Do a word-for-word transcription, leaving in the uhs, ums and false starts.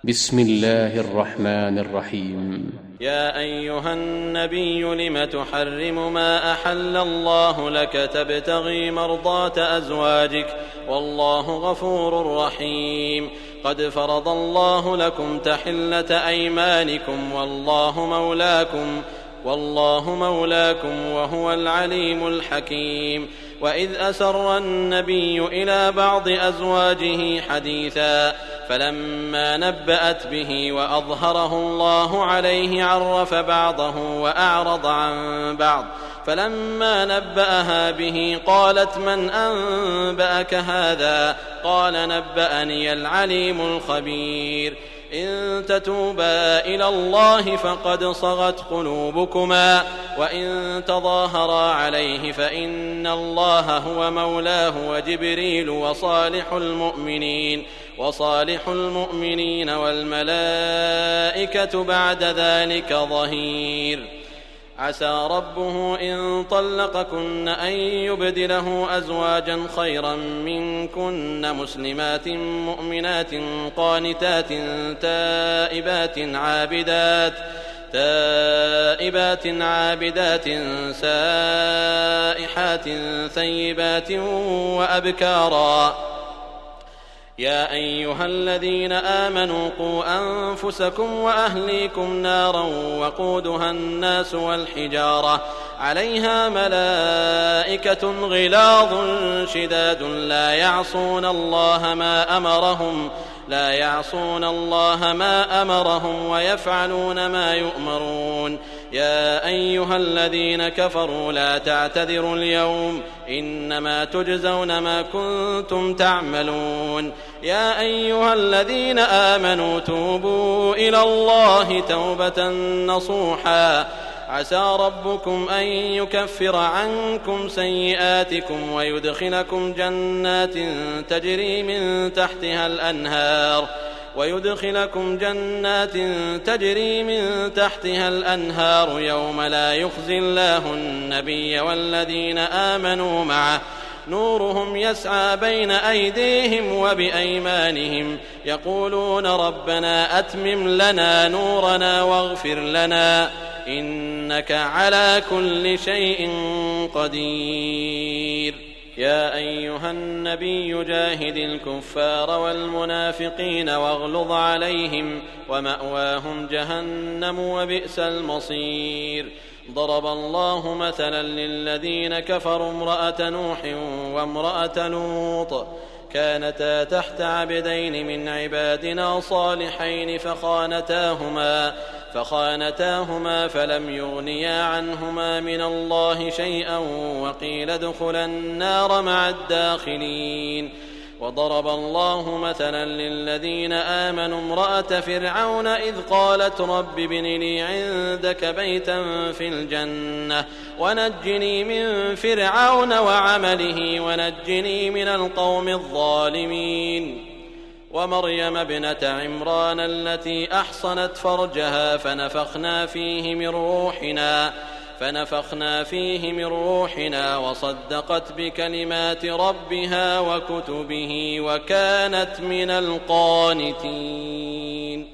بسم الله الرحمن الرحيم. يا أيها النبي لم تحرم ما أحل الله لك تبتغي مرضات أزواجك والله غفور رحيم. قد فرض الله لكم تحلة أيمانكم والله مولاكم والله مولاكم وهو العليم الحكيم. وإذ أسر النبي إلى بعض أزواجه حديثا فلما نبأت به وأظهره الله عليه عرف بعضه وأعرض عن بعض فلما نبأها به قالت من أنبأك هذا؟ قال نبأني العليم الخبير. إن تتوبا إلى الله فقد صغت قلوبكما وإن تظاهرا عليه فإن الله هو مولاه وجبريل وصالح المؤمنين وصالح المؤمنين والملائكة بعد ذلك ظهير. عسى ربه إن طلقكن أن يبدله أزواجا خيرا منكن مسلمات مؤمنات قانتات تائبات عابدات تائبات عابدات سائحات ثيبات وأبكارا. يا أيها الذين آمنوا قوا أنفسكم وأهليكم نارا وقودها الناس والحجارة عليها ملائكة غلاظ شداد لا يعصون الله ما أمرهم لا يعصون الله ما أمرهم ويفعلون ما يؤمرون. يا أيها الذين كفروا لا تعتذروا اليوم إنما تجزون ما كنتم تعملون. يا أيها الذين آمنوا توبوا إلى الله توبة نصوحا عسى ربكم أن يكفر عنكم سيئاتكم ويدخلكم جنات تجري من تحتها الأنهار ويدخلكم جنات تجري من تحتها الأنهار يوم لا يخزي الله النبي والذين آمنوا معه نورهم يسعى بين أيديهم وبأيمانهم يقولون ربنا أتمم لنا نورنا واغفر لنا إنك على كل شيء قدير. يا أيها النبي جاهد الكفار والمنافقين واغلظ عليهم ومأواهم جهنم وبئس المصير. ضرب الله مثلا للذين كفروا امرأة نوح وامرأة لوط كانتا تحت عبدين من عبادنا صالحين فخانتاهما فخانتاهما فلم يغنيا عنهما من الله شيئا وقيل ادخلا النار مع الداخلين. وضرب الله مثلا للذين آمنوا امرأة فرعون إذ قالت رب ابن لي عندك بيتا في الجنة ونجني من فرعون وعمله ونجني من القوم الظالمين. ومريم ابنة عمران التي أحصنت فرجها فنفخنا فيه من روحنا فنفخنا فيه من روحنا وصدقت بكلمات ربها وكتبه وكانت من القانتين.